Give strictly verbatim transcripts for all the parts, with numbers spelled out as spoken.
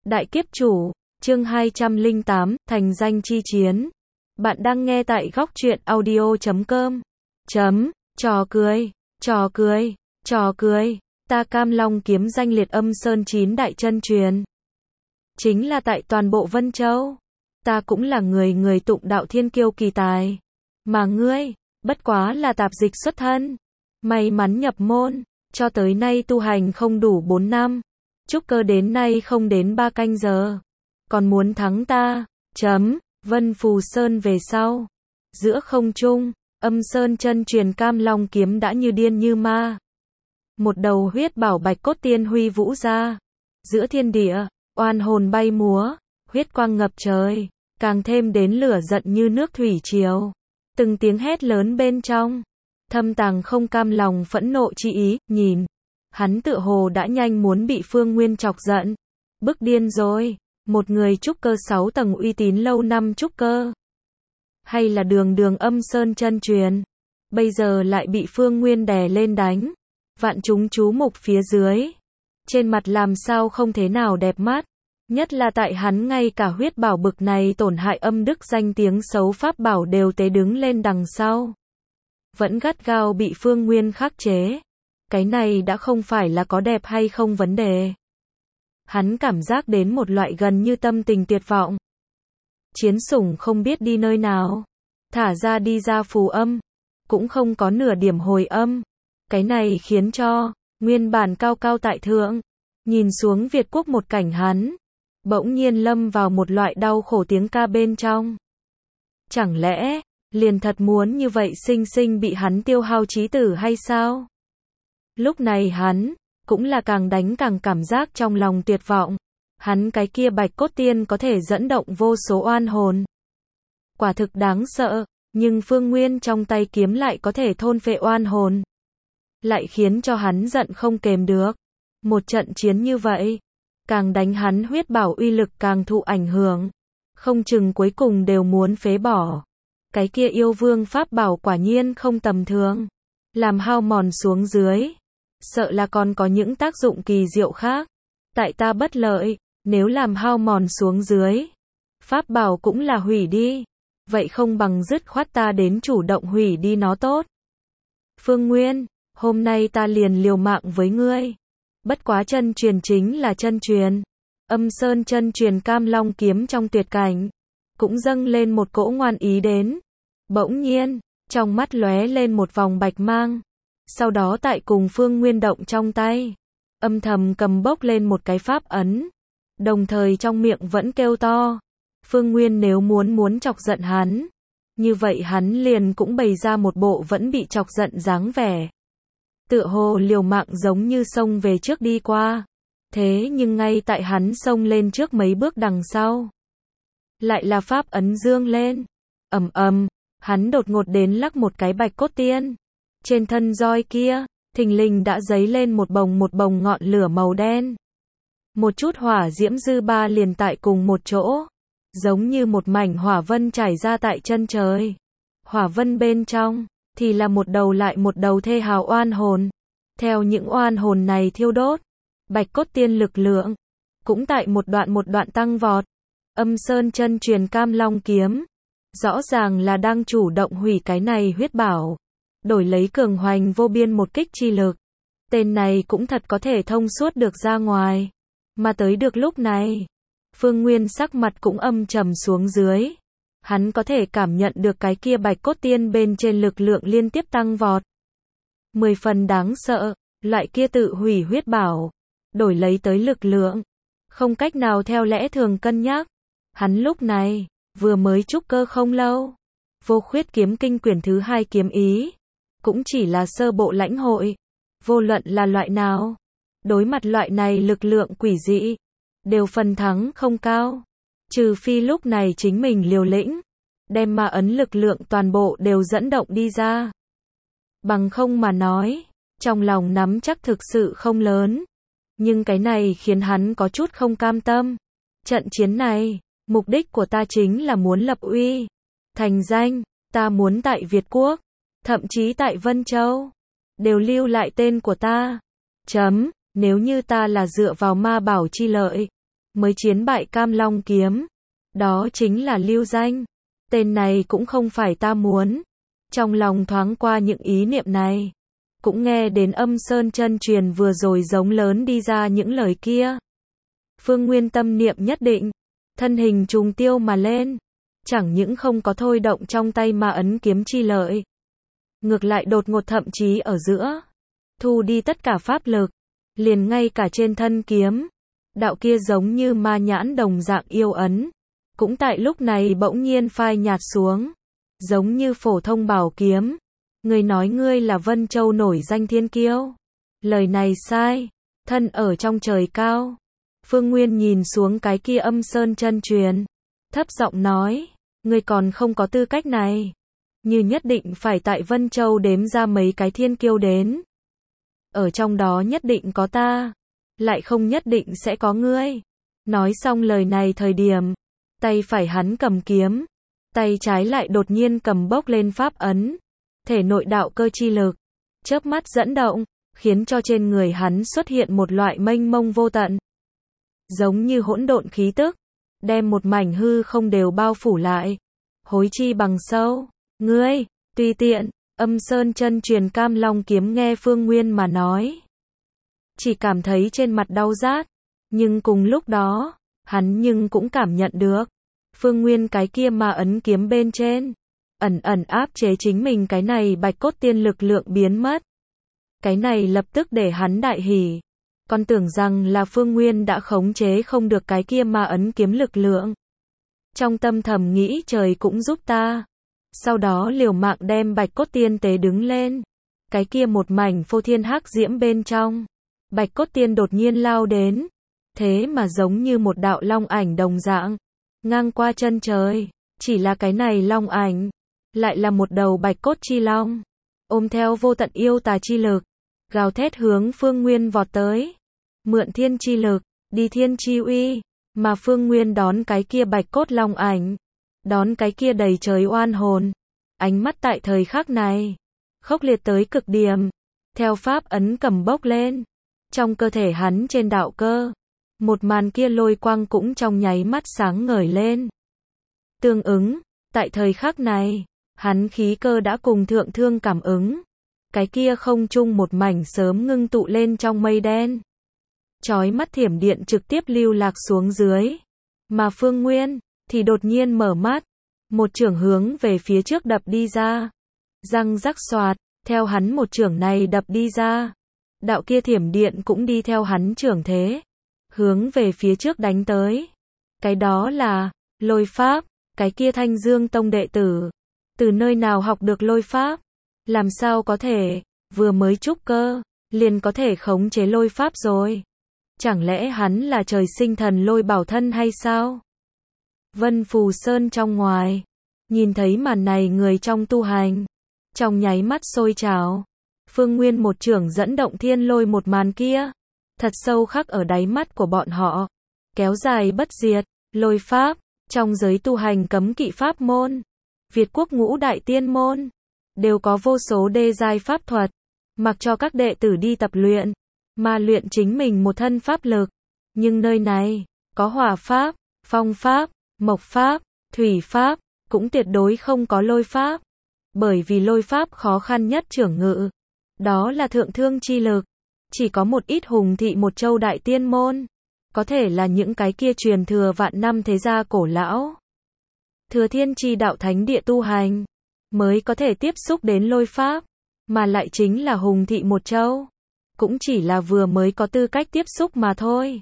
Đại kiếp chủ, chương hai trăm lẻ tám, thành danh chi chiến. Bạn đang nghe tại góc truyện audio chấm com. Chấm, trò cười, trò cười, trò cười. Ta Cam Long kiếm danh liệt âm sơn chín đại chân truyền. Chính là tại toàn bộ Vân Châu. Ta cũng là người người tụng đạo thiên kiêu kỳ tài. Mà ngươi, bất quá là tạp dịch xuất thân. May mắn nhập môn, cho tới nay tu hành không đủ bốn năm. Trúc cơ đến nay không đến ba canh giờ. Còn muốn thắng ta, chấm, Vân Phù Sơn về sau. Giữa không trung, âm sơn chân truyền Cam Long kiếm đã như điên như ma. Một đầu huyết bảo bạch cốt tiên huy vũ ra. Giữa thiên địa, oan hồn bay múa, huyết quang ngập trời, càng thêm đến lửa giận như nước thủy triều. Từng tiếng hét lớn bên trong, thâm tàng không cam lòng phẫn nộ chi ý, nhìn. Hắn tựa hồ đã nhanh muốn bị Phương Nguyên chọc giận. Bức điên rồi, một người trúc cơ sáu tầng uy tín lâu năm trúc cơ. Hay là đường đường âm sơn chân truyền. Bây giờ lại bị Phương Nguyên đè lên đánh. Vạn chúng chú mục phía dưới. Trên mặt làm sao không thế nào đẹp mắt. Nhất là tại hắn ngay cả huyết bảo bực này tổn hại âm đức danh tiếng xấu pháp bảo đều tế đứng lên đằng sau. Vẫn gắt gao bị Phương Nguyên khắc chế. Cái này đã không phải là có đẹp hay không vấn đề. Hắn cảm giác đến một loại gần như tâm tình tuyệt vọng. Chiến sủng không biết đi nơi nào. Thả ra đi ra phù âm. Cũng không có nửa điểm hồi âm. Cái này khiến cho, nguyên bản cao cao tại thượng. Nhìn xuống Việt quốc một cảnh hắn. Bỗng nhiên lâm vào một loại đau khổ tiếng ca bên trong. Chẳng lẽ, liền thật muốn như vậy sinh sinh bị hắn tiêu hao trí tử hay sao? Lúc này hắn, cũng là càng đánh càng cảm giác trong lòng tuyệt vọng. Hắn cái kia bạch cốt tiên có thể dẫn động vô số oan hồn. Quả thực đáng sợ, nhưng Phương Nguyên trong tay kiếm lại có thể thôn phệ oan hồn. Lại khiến cho hắn giận không kềm được. Một trận chiến như vậy, càng đánh hắn huyết bảo uy lực càng thụ ảnh hưởng. Không chừng cuối cùng đều muốn phế bỏ. Cái kia yêu vương pháp bảo quả nhiên không tầm thường. Làm hao mòn xuống dưới. Sợ là còn có những tác dụng kỳ diệu khác. Tại ta bất lợi, nếu làm hao mòn xuống dưới. Pháp bảo cũng là hủy đi. Vậy không bằng dứt khoát ta đến chủ động hủy đi nó tốt. Phương Nguyên, hôm nay ta liền liều mạng với ngươi. Bất quá chân truyền chính là chân truyền. Âm sơn chân truyền Cam Long kiếm trong tuyệt cảnh. Cũng dâng lên một cỗ ngoan ý đến. Bỗng nhiên, trong mắt lóe lên một vòng bạch mang. Sau đó tại cùng Phương Nguyên động trong tay. Âm thầm cầm bốc lên một cái pháp ấn. Đồng thời trong miệng vẫn kêu to. Phương Nguyên nếu muốn muốn chọc giận hắn. Như vậy hắn liền cũng bày ra một bộ vẫn bị chọc giận dáng vẻ. Tựa hồ liều mạng giống như xông về trước đi qua. Thế nhưng ngay tại hắn xông lên trước mấy bước đằng sau. Lại là pháp ấn dương lên. Ầm ầm, hắn đột ngột đến lắc một cái bạch cốt tiên. Trên thân roi kia, thình lình đã dấy lên một bồng một bồng ngọn lửa màu đen. Một chút hỏa diễm dư ba liền tại cùng một chỗ. Giống như một mảnh hỏa vân trải ra tại chân trời. Hỏa vân bên trong, thì là một đầu lại một đầu thê hào oan hồn. Theo những oan hồn này thiêu đốt, bạch cốt tiên lực lượng, cũng tại một đoạn một đoạn tăng vọt. Âm sơn chân truyền Cam Long kiếm. Rõ ràng là đang chủ động hủy cái này huyết bảo. Đổi lấy cường hoành vô biên một kích chi lực. Tên này cũng thật có thể thông suốt được ra ngoài. Mà tới được lúc này, Phương Nguyên sắc mặt cũng âm trầm xuống dưới. Hắn có thể cảm nhận được cái kia bạch cốt tiên bên trên lực lượng liên tiếp tăng vọt. Mười phần đáng sợ, loại kia tự hủy huyết bảo. Đổi lấy tới lực lượng. Không cách nào theo lẽ thường cân nhắc. Hắn lúc này, vừa mới trúc cơ không lâu. Vô khuyết kiếm kinh quyển thứ hai kiếm ý. Cũng chỉ là sơ bộ lãnh hội. Vô luận là loại nào. Đối mặt loại này lực lượng quỷ dị. Đều phần thắng không cao. Trừ phi lúc này chính mình liều lĩnh. Đem ma ấn lực lượng toàn bộ đều dẫn động đi ra. Bằng không mà nói. Trong lòng nắm chắc thực sự không lớn. Nhưng cái này khiến hắn có chút không cam tâm. Trận chiến này, mục đích của ta chính là muốn lập uy. Thành danh, ta muốn tại Việt Quốc. Thậm chí tại Vân Châu. Đều lưu lại tên của ta. Chấm, nếu như ta là dựa vào ma bảo chi lợi. mới chiến bại Cam Long kiếm. Đó chính là Lưu Danh. Tên này cũng không phải ta muốn. Trong lòng thoáng qua những ý niệm này. Cũng nghe đến Âm Sơn chân truyền vừa rồi giống lớn đi ra những lời kia. Phương Nguyên tâm niệm nhất định. Thân hình trùng tiêu mà lên. Chẳng những không có thôi động trong tay ma ấn kiếm chi lợi. Ngược lại đột ngột thậm chí ở giữa. Thu đi tất cả pháp lực. Liền ngay cả trên thân kiếm. Đạo kia giống như ma nhãn đồng dạng yêu ấn. Cũng tại lúc này bỗng nhiên phai nhạt xuống. Giống như phổ thông bảo kiếm. Người nói ngươi là Vân Châu nổi danh thiên kiêu. Lời này sai. Thân ở trong trời cao. Phương Nguyên nhìn xuống cái kia Âm Sơn chân truyền. Thấp giọng nói. Ngươi còn không có tư cách này. Như nhất định phải tại Vân Châu đếm ra mấy cái thiên kiêu đến. Ở trong đó nhất định có ta. Lại không nhất định sẽ có ngươi. Nói xong lời này thời điểm. Tay phải hắn cầm kiếm. Tay trái lại đột nhiên cầm bốc lên pháp ấn. Thể nội đạo cơ chi lực. Chớp mắt dẫn động. Khiến cho trên người hắn xuất hiện một loại mênh mông vô tận. Giống như hỗn độn khí tức. Đem một mảnh hư không đều bao phủ lại. Hối chi bằng sâu. Ngươi, tùy tiện. Âm Sơn chân truyền Cam Long kiếm nghe Phương Nguyên mà nói. Chỉ cảm thấy trên mặt đau rát. Nhưng cùng lúc đó, hắn nhưng cũng cảm nhận được. Phương Nguyên cái kia ma ấn kiếm bên trên. Ẩn ẩn áp chế chính mình cái này bạch cốt tiên lực lượng biến mất. Cái này lập tức để hắn đại hỉ. Còn tưởng rằng là Phương Nguyên đã khống chế không được cái kia ma ấn kiếm lực lượng. Trong tâm thầm nghĩ trời cũng giúp ta. Sau đó liều mạng đem bạch cốt tiên tế đứng lên. Cái kia một mảnh phô thiên hắc diễm bên trong. Bạch cốt tiên đột nhiên lao đến. Thế mà giống như một đạo long ảnh đồng dạng. Ngang qua chân trời. Chỉ là cái này long ảnh. Lại là một đầu bạch cốt chi long. Ôm theo vô tận yêu tà chi lực. Gào thét hướng Phương Nguyên vọt tới. Mượn thiên chi lực. Đi thiên chi uy. Mà Phương Nguyên đón cái kia bạch cốt long ảnh. Đón cái kia đầy trời oan hồn. Ánh mắt tại thời khắc này. Khốc liệt tới cực điểm. Theo pháp ấn cầm bốc lên. Trong cơ thể hắn trên đạo cơ. Một màn kia lôi quang cũng trong nháy mắt sáng ngời lên. Tương ứng. Tại thời khắc này. Hắn khí cơ đã cùng thượng thương cảm ứng. Cái kia không chung một mảnh sớm ngưng tụ lên trong mây đen. Chói mắt thiểm điện trực tiếp lưu lạc xuống dưới. Mà Phương Nguyên thì đột nhiên mở mắt. Một chưởng hướng về phía trước đập đi ra. Răng rắc xoạt. Theo hắn một chưởng này đập đi ra. Đạo kia thiểm điện cũng đi theo hắn chưởng thế. Hướng về phía trước đánh tới. Cái đó là lôi pháp. Cái kia Thanh Dương Tông đệ tử. Từ nơi nào học được lôi pháp? Làm sao có thể, vừa mới trúc cơ, liền có thể khống chế lôi pháp rồi? Chẳng lẽ hắn là trời sinh thần lôi bảo thân hay sao? Vân Phù Sơn trong ngoài, nhìn thấy màn này người trong tu hành, trong nháy mắt sôi trào. Phương Nguyên một chưởng dẫn động thiên lôi một màn kia, thật sâu khắc ở đáy mắt của bọn họ, kéo dài bất diệt, lôi pháp, trong giới tu hành cấm kỵ pháp môn, Việt quốc ngũ đại tiên môn, đều có vô số đê giai pháp thuật, mặc cho các đệ tử đi tập luyện, mà luyện chính mình một thân pháp lực. Nhưng nơi này, có hỏa pháp, phong pháp, mộc pháp, thủy pháp, cũng tuyệt đối không có lôi pháp. Bởi vì lôi pháp khó khăn nhất trưởng ngự, đó là thượng thương chi lực. Chỉ có một ít hùng thị một châu đại tiên môn, có thể là những cái kia truyền thừa vạn năm thế gia cổ lão. Thừa thiên chi đạo thánh địa tu hành, mới có thể tiếp xúc đến lôi pháp, mà lại chính là hùng thị một châu. Cũng chỉ là vừa mới có tư cách tiếp xúc mà thôi.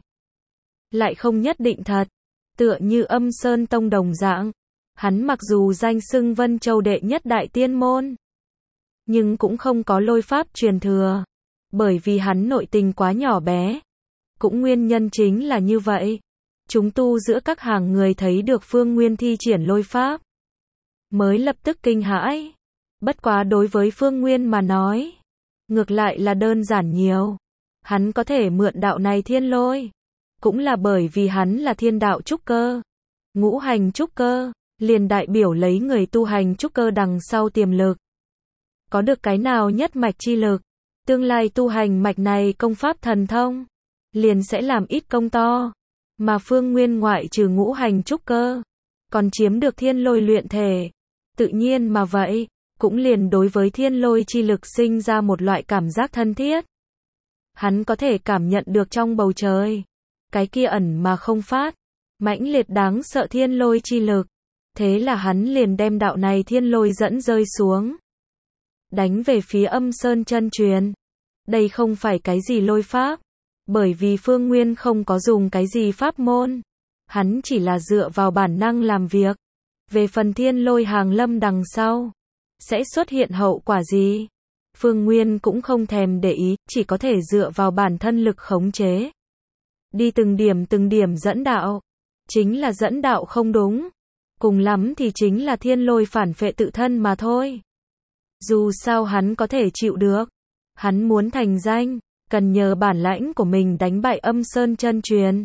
Lại không nhất định thật, tựa như Âm Sơn Tông đồng dạng. Hắn mặc dù danh xưng Vân Châu đệ nhất đại tiên môn, nhưng cũng không có lôi pháp truyền thừa. Bởi vì hắn nội tình quá nhỏ bé. Cũng nguyên nhân chính là như vậy. Chúng tu giữa các hàng người thấy được Phương Nguyên thi triển lôi pháp, mới lập tức kinh hãi. Bất quá đối với Phương Nguyên mà nói, ngược lại là đơn giản nhiều. Hắn có thể mượn đạo này thiên lôi, cũng là bởi vì hắn là thiên đạo trúc cơ. Ngũ hành trúc cơ, liền đại biểu lấy người tu hành trúc cơ đằng sau tiềm lực. Có được cái nào nhất mạch chi lực, tương lai tu hành mạch này công pháp thần thông, liền sẽ làm ít công to. Mà Phương Nguyên ngoại trừ ngũ hành trúc cơ, còn chiếm được thiên lôi luyện thể. Tự nhiên mà vậy, cũng liền đối với thiên lôi chi lực sinh ra một loại cảm giác thân thiết. Hắn có thể cảm nhận được trong bầu trời, cái kia ẩn mà không phát, mãnh liệt đáng sợ thiên lôi chi lực. Thế là hắn liền đem đạo này thiên lôi dẫn rơi xuống, đánh về phía Âm Sơn chân truyền. Đây không phải cái gì lôi pháp, bởi vì Phương Nguyên không có dùng cái gì pháp môn, hắn chỉ là dựa vào bản năng làm việc. Về phần thiên lôi hàng lâm đằng sau, sẽ xuất hiện hậu quả gì, Phương Nguyên cũng không thèm để ý, chỉ có thể dựa vào bản thân lực khống chế. Đi từng điểm từng điểm dẫn đạo, chính là dẫn đạo không đúng, cùng lắm thì chính là thiên lôi phản phệ tự thân mà thôi. Dù sao hắn có thể chịu được, hắn muốn thành danh, cần nhờ bản lãnh của mình đánh bại Âm Sơn chân truyền.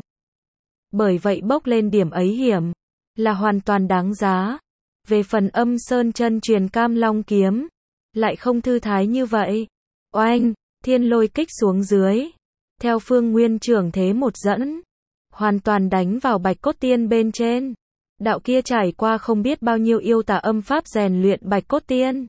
Bởi vậy bốc lên điểm ấy hiểm, là hoàn toàn đáng giá. Về phần Âm Sơn chân truyền Cam Long kiếm, lại không thư thái như vậy. Oanh, thiên lôi kích xuống dưới, theo Phương Nguyên trưởng thế một dẫn, hoàn toàn đánh vào Bạch Cốt Tiên bên trên. Đạo kia trải qua không biết bao nhiêu yêu tà âm pháp rèn luyện Bạch Cốt Tiên,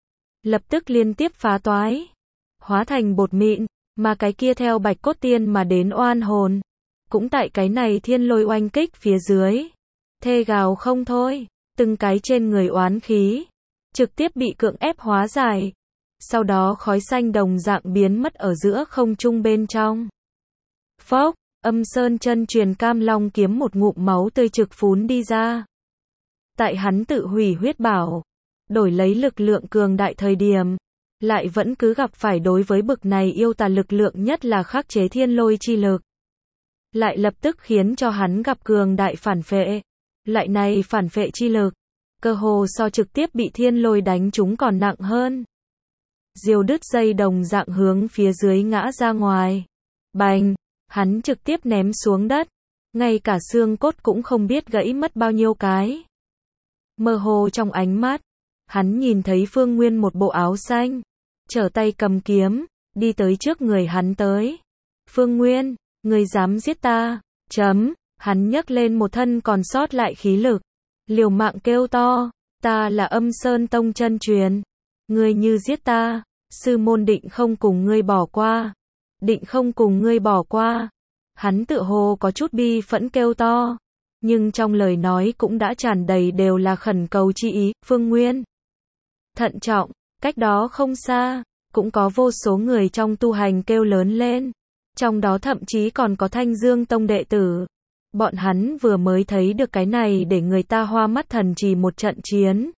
lập tức liên tiếp phá toái, hóa thành bột mịn, mà cái kia theo Bạch Cốt Tiên mà đến oan hồn, cũng tại cái này thiên lôi oanh kích phía dưới, thê gào không thôi, từng cái trên người oán khí, trực tiếp bị cưỡng ép hóa giải, sau đó khói xanh đồng dạng biến mất ở giữa không trung bên trong. Phốc, Âm Sơn chân truyền Cam Long kiếm một ngụm máu tươi trực phún đi ra. Tại hắn tự hủy huyết bảo, đổi lấy lực lượng cường đại thời điểm, lại vẫn cứ gặp phải đối với bực này yêu tà lực lượng nhất là khắc chế thiên lôi chi lực. Lại lập tức khiến cho hắn gặp cường đại phản phệ. Loại này phản phệ chi lực, cơ hồ so trực tiếp bị thiên lôi đánh chúng còn nặng hơn. Diều đứt dây đồng dạng hướng phía dưới ngã ra ngoài. Bành, hắn trực tiếp ném xuống đất, ngay cả xương cốt cũng không biết gãy mất bao nhiêu cái. Mơ hồ trong ánh mắt, hắn nhìn thấy Phương Nguyên một bộ áo xanh, trở tay cầm kiếm, đi tới trước người hắn tới. Phương Nguyên, ngươi dám giết ta? Chấm, hắn nhấc lên một thân còn sót lại khí lực, liều mạng kêu to, ta là Âm Sơn tông chân truyền, ngươi như giết ta, sư môn định không cùng ngươi bỏ qua, định không cùng ngươi bỏ qua. Hắn tựa hồ có chút bi phẫn kêu to, nhưng trong lời nói cũng đã tràn đầy đều là khẩn cầu chi ý. Phương Nguyên, thận trọng, cách đó không xa, cũng có vô số người trong tu hành kêu lớn lên, trong đó thậm chí còn có Thanh Dương tông đệ tử. Bọn hắn vừa mới thấy được cái này để người ta hoa mắt thần trì một trận chiến,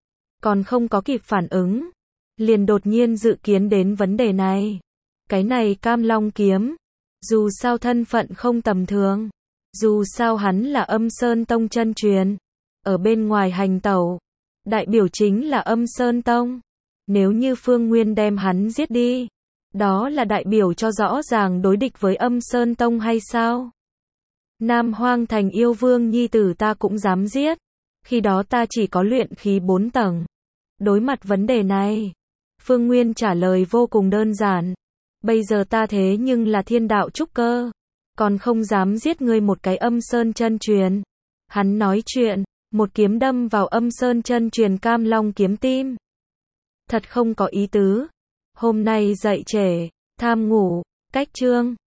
còn không có kịp phản ứng, liền đột nhiên dự kiến đến vấn đề này. Cái này Cam Long kiếm, dù sao thân phận không tầm thường, dù sao hắn là Âm Sơn tông chân truyền, ở bên ngoài hành tẩu, đại biểu chính là Âm Sơn tông. Nếu như Phương Nguyên đem hắn giết đi, đó là đại biểu cho rõ ràng đối địch với Âm Sơn tông hay sao? Nam Hoang Thành yêu vương nhi tử ta cũng dám giết, khi đó ta chỉ có luyện khí bốn tầng. Đối mặt vấn đề này, Phương Nguyên trả lời vô cùng đơn giản, bây giờ ta thế nhưng là thiên đạo trúc cơ, còn không dám giết ngươi một cái Âm Sơn chân truyền. Hắn nói chuyện, một kiếm đâm vào Âm Sơn chân truyền Cam Long kiếm tim. Thật không có ý tứ. Hôm nay dậy trễ, tham ngủ, cách chương